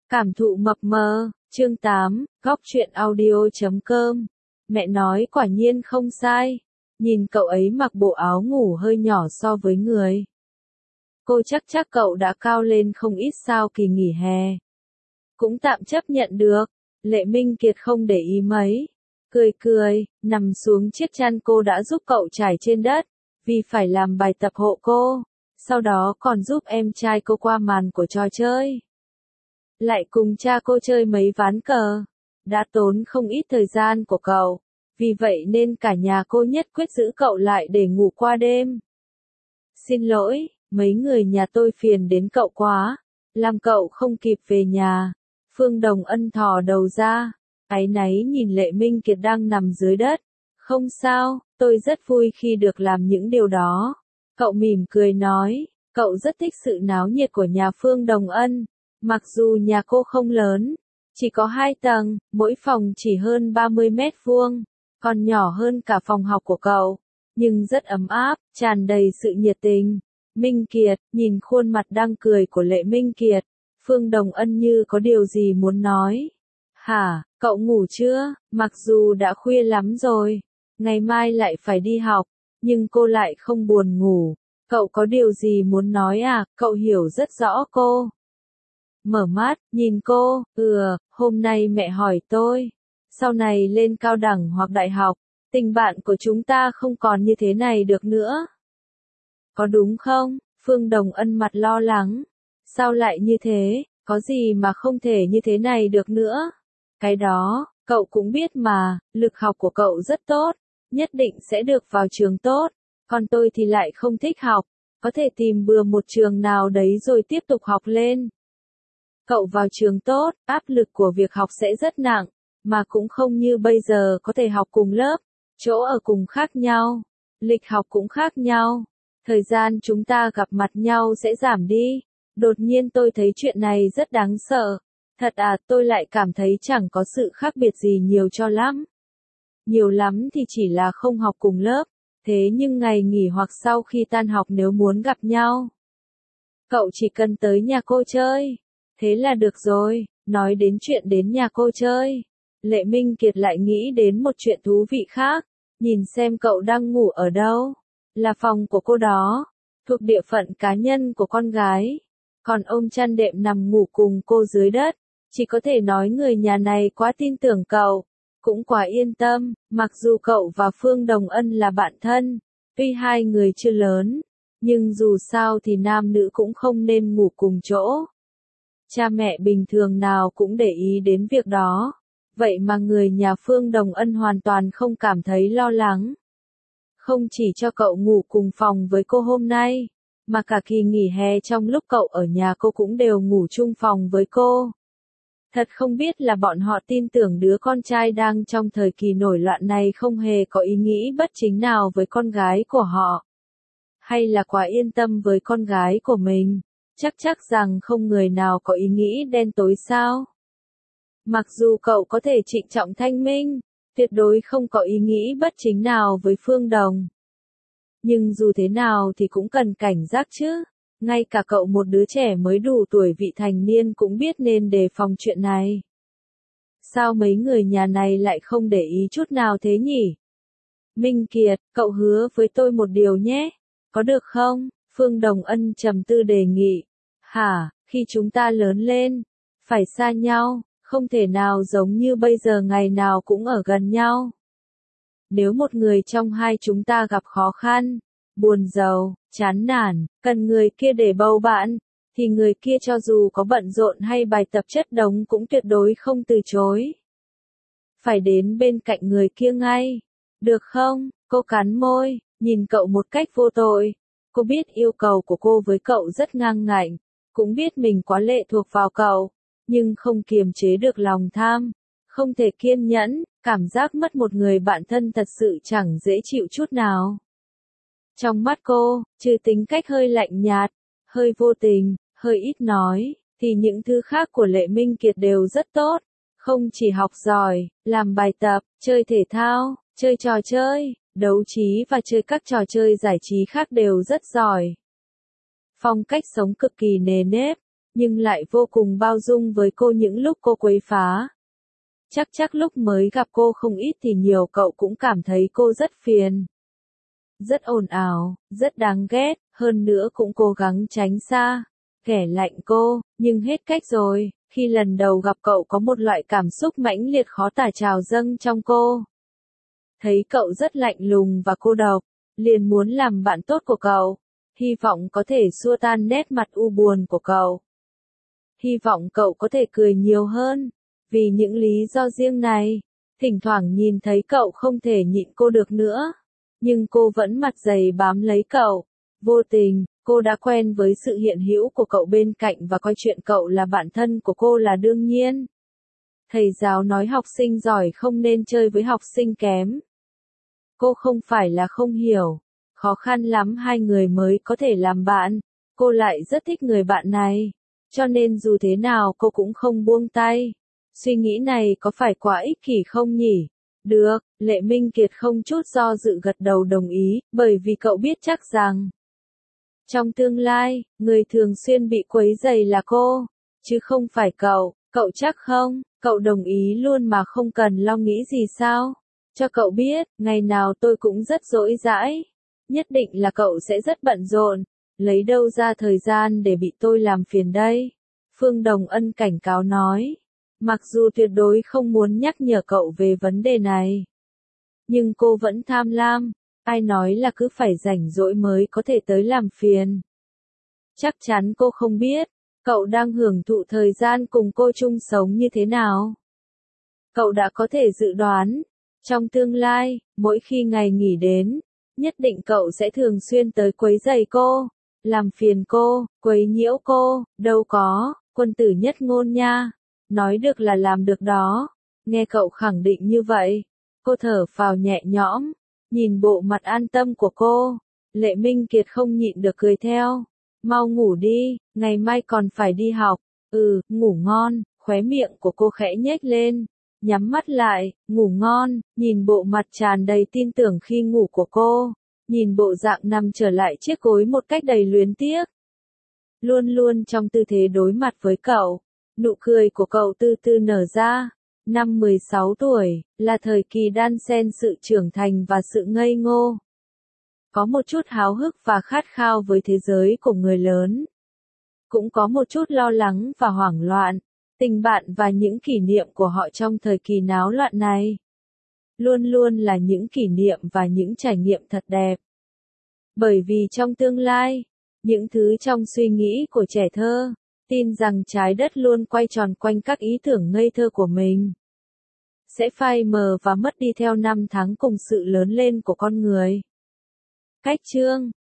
Cảm thụ mập mờ, chương 8, góc truyện audio.com. Mẹ nói quả nhiên không sai. Nhìn cậu ấy mặc bộ áo ngủ hơi nhỏ so với người. Cô chắc cậu đã cao lên không ít sau kỳ nghỉ hè. Cũng tạm chấp nhận được. Lệ Minh Kiệt không để ý mấy. Cười, nằm xuống chiếc chăn cô đã giúp cậu trải trên đất. Vì phải làm bài tập hộ cô. Sau đó còn giúp em trai cô qua màn của trò chơi. Lại cùng cha cô chơi mấy ván cờ. Đã tốn không ít thời gian của cậu. Vì vậy nên cả nhà cô nhất quyết giữ cậu lại để ngủ qua đêm. Xin lỗi, mấy người nhà tôi phiền đến cậu quá. Làm cậu không kịp về nhà. Phương Đồng Ân thò đầu ra. Áy náy nhìn Lệ Minh Kiệt đang nằm dưới đất. Không sao, tôi rất vui khi được làm những điều đó. Cậu mỉm cười nói, cậu rất thích sự náo nhiệt của nhà Phương Đồng Ân. Mặc dù nhà cô không lớn, chỉ có 2 tầng, mỗi phòng chỉ hơn 30 mét vuông, còn nhỏ hơn cả phòng học của cậu, nhưng rất ấm áp, tràn đầy sự nhiệt tình. Minh Kiệt, nhìn khuôn mặt đang cười của Lệ Minh Kiệt, Phương Đồng Ân như có điều gì muốn nói. Hả, cậu ngủ chưa? Mặc dù đã khuya lắm rồi, ngày mai lại phải đi học, nhưng cô lại không buồn ngủ. Cậu có điều gì muốn nói à? Cậu hiểu rất rõ cô. Mở mắt, nhìn cô, hôm nay mẹ hỏi tôi, sau này lên cao đẳng hoặc đại học, tình bạn của chúng ta không còn như thế này được nữa. Có đúng không? Phương Đồng Ân mặt lo lắng. Sao lại như thế, có gì mà không thể như thế này được nữa? Cái đó, cậu cũng biết mà, lực học của cậu rất tốt, nhất định sẽ được vào trường tốt, còn tôi thì lại không thích học, có thể tìm bừa một trường nào đấy rồi tiếp tục học lên. Cậu vào trường tốt, áp lực của việc học sẽ rất nặng, mà cũng không như bây giờ có thể học cùng lớp, chỗ ở cùng khác nhau, lịch học cũng khác nhau, thời gian chúng ta gặp mặt nhau sẽ giảm đi. Đột nhiên tôi thấy chuyện này rất đáng sợ. Thật à, tôi lại cảm thấy chẳng có sự khác biệt gì nhiều cho lắm. Nhiều lắm thì chỉ là không học cùng lớp, thế nhưng ngày nghỉ hoặc sau khi tan học nếu muốn gặp nhau, cậu chỉ cần tới nhà cô chơi. Thế là được rồi. Nói đến chuyện đến nhà cô chơi, Lệ Minh Kiệt lại nghĩ đến một chuyện thú vị khác. Nhìn xem cậu đang ngủ ở đâu. Là phòng của cô đó, thuộc địa phận cá nhân của con gái. Còn ôm chăn đệm nằm ngủ cùng cô dưới đất. Chỉ có thể nói người nhà này quá tin tưởng cậu, cũng quá yên tâm. Mặc dù cậu và Phương Đồng Ân là bạn thân, tuy hai người chưa lớn, nhưng dù sao thì nam nữ cũng không nên ngủ cùng chỗ. Cha mẹ bình thường nào cũng để ý đến việc đó. Vậy mà người nhà Phương Đồng Ân hoàn toàn không cảm thấy lo lắng. Không chỉ cho cậu ngủ cùng phòng với cô hôm nay, mà cả kỳ nghỉ hè trong lúc cậu ở nhà cô cũng đều ngủ chung phòng với cô. Thật không biết là bọn họ tin tưởng đứa con trai đang trong thời kỳ nổi loạn này không hề có ý nghĩ bất chính nào với con gái của họ. Hay là quá yên tâm với con gái của mình. Chắc rằng không người nào có ý nghĩ đen tối sao. Mặc dù cậu có thể trịnh trọng thanh minh, tuyệt đối không có ý nghĩ bất chính nào với Phương Đồng. Nhưng dù thế nào thì cũng cần cảnh giác chứ. Ngay cả cậu một đứa trẻ mới đủ tuổi vị thành niên cũng biết nên đề phòng chuyện này. Sao mấy người nhà này lại không để ý chút nào thế nhỉ? Minh Kiệt, cậu hứa với tôi một điều nhé. Có được không? Phương Đồng Ân trầm tư đề nghị. Hả, khi chúng ta lớn lên, phải xa nhau, không thể nào giống như bây giờ ngày nào cũng ở gần nhau. Nếu một người trong hai chúng ta gặp khó khăn, buồn rầu, chán nản, cần người kia để bầu bạn, thì người kia cho dù có bận rộn hay bài tập chất đống cũng tuyệt đối không từ chối. Phải đến bên cạnh người kia ngay. Được không? Cô cắn môi, nhìn cậu một cách vô tội. Cô biết yêu cầu của cô với cậu rất ngang ngạnh, cũng biết mình quá lệ thuộc vào cậu, nhưng không kiềm chế được lòng tham, không thể kiên nhẫn, cảm giác mất một người bạn thân thật sự chẳng dễ chịu chút nào. Trong mắt cô, trừ tính cách hơi lạnh nhạt, hơi vô tình, hơi ít nói, thì những thứ khác của Lệ Minh Kiệt đều rất tốt. Không chỉ học giỏi, làm bài tập, chơi thể thao, chơi trò chơi, đấu trí và chơi các trò chơi giải trí khác đều rất giỏi. Phong cách sống cực kỳ nề nếp, nhưng lại vô cùng bao dung với cô những lúc cô quấy phá. Chắc lúc mới gặp cô không ít thì nhiều cậu cũng cảm thấy cô rất phiền. Rất ồn ào, rất đáng ghét, hơn nữa cũng cố gắng tránh xa, ghẻ lạnh cô, nhưng hết cách rồi, khi lần đầu gặp cậu có một loại cảm xúc mãnh liệt khó tả trào dâng trong cô. Thấy cậu rất lạnh lùng và cô độc, liền muốn làm bạn tốt của cậu, hy vọng có thể xua tan nét mặt u buồn của cậu. Hy vọng cậu có thể cười nhiều hơn, vì những lý do riêng này, thỉnh thoảng nhìn thấy cậu không thể nhịn cô được nữa. Nhưng cô vẫn mặt dày bám lấy cậu. Vô tình, cô đã quen với sự hiện hữu của cậu bên cạnh và coi chuyện cậu là bạn thân của cô là đương nhiên. Thầy giáo nói học sinh giỏi không nên chơi với học sinh kém. Cô không phải là không hiểu. Khó khăn lắm hai người mới có thể làm bạn. Cô lại rất thích người bạn này. Cho nên dù thế nào cô cũng không buông tay. Suy nghĩ này có phải quá ích kỷ không nhỉ? Được, Lệ Minh Kiệt không chút do dự gật đầu đồng ý, bởi vì cậu biết chắc rằng trong tương lai, người thường xuyên bị quấy rầy là cô, chứ không phải cậu chắc không? Cậu đồng ý luôn mà không cần lo nghĩ gì sao? Cho cậu biết, ngày nào tôi cũng rất dỗi dãi, nhất định là cậu sẽ rất bận rộn, lấy đâu ra thời gian để bị tôi làm phiền đây? Phương Đồng Ân cảnh cáo nói. Mặc dù tuyệt đối không muốn nhắc nhở cậu về vấn đề này, nhưng cô vẫn tham lam, ai nói là cứ phải rảnh rỗi mới có thể tới làm phiền. Chắc chắn cô không biết, cậu đang hưởng thụ thời gian cùng cô chung sống như thế nào. Cậu đã có thể dự đoán, trong tương lai, mỗi khi ngày nghỉ đến, nhất định cậu sẽ thường xuyên tới quấy rầy cô, làm phiền cô, quấy nhiễu cô, đâu có, quân tử nhất ngôn nha. Nói được là làm được đó. Nghe cậu khẳng định như vậy, cô thở phào nhẹ nhõm, nhìn bộ mặt an tâm của cô, Lệ Minh Kiệt không nhịn được cười theo. Mau ngủ đi, ngày mai còn phải đi học. Ngủ ngon, khóe miệng của cô khẽ nhếch lên, nhắm mắt lại, ngủ ngon, nhìn bộ mặt tràn đầy tin tưởng khi ngủ của cô, nhìn bộ dạng nằm trở lại chiếc gối một cách đầy luyến tiếc. Luôn luôn trong tư thế đối mặt với cậu. Nụ cười của cậu từ từ nở ra. Năm 16 tuổi, là thời kỳ đan xen sự trưởng thành và sự ngây ngô. Có một chút háo hức và khát khao với thế giới của người lớn. Cũng có một chút lo lắng và hoảng loạn, tình bạn và những kỷ niệm của họ trong thời kỳ náo loạn này. Luôn luôn là những kỷ niệm và những trải nghiệm thật đẹp. Bởi vì trong tương lai, những thứ trong suy nghĩ của trẻ thơ, tin rằng trái đất luôn quay tròn quanh các ý tưởng ngây thơ của mình, sẽ phai mờ và mất đi theo năm tháng cùng sự lớn lên của con người. Cách chương